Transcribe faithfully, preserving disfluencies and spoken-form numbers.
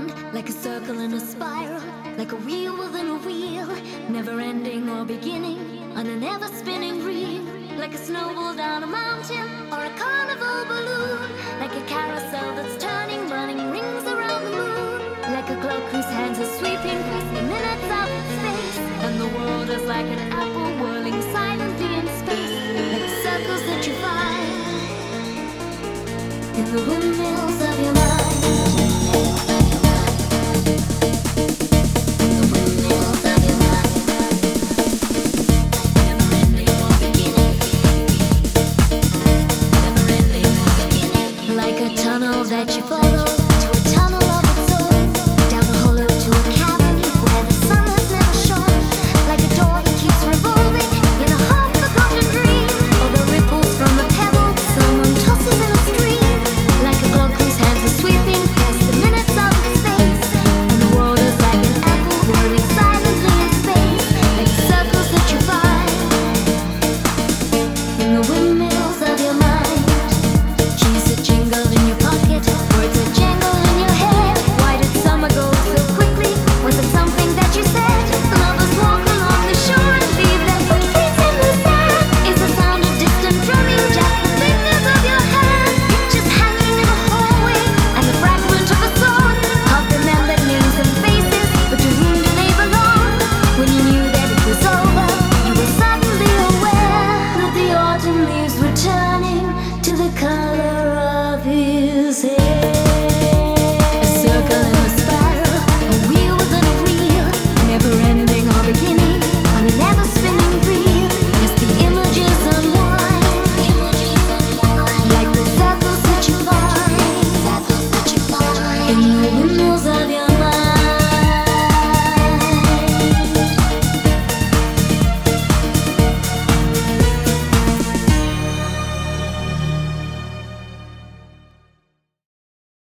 round, like a circle in a spiral, like a wheel within a wheel, never ending or beginning, on an ever spinning reel, like a snowball down a mountain or a carnival balloon, like a carousel that's turning, running rings around the moon, like a clock whose hands are sweeping past the minutes of space, and the world is like an apple whirling silently in space, like circles that you find in the windmills of your mind. Like a tunnel that you follow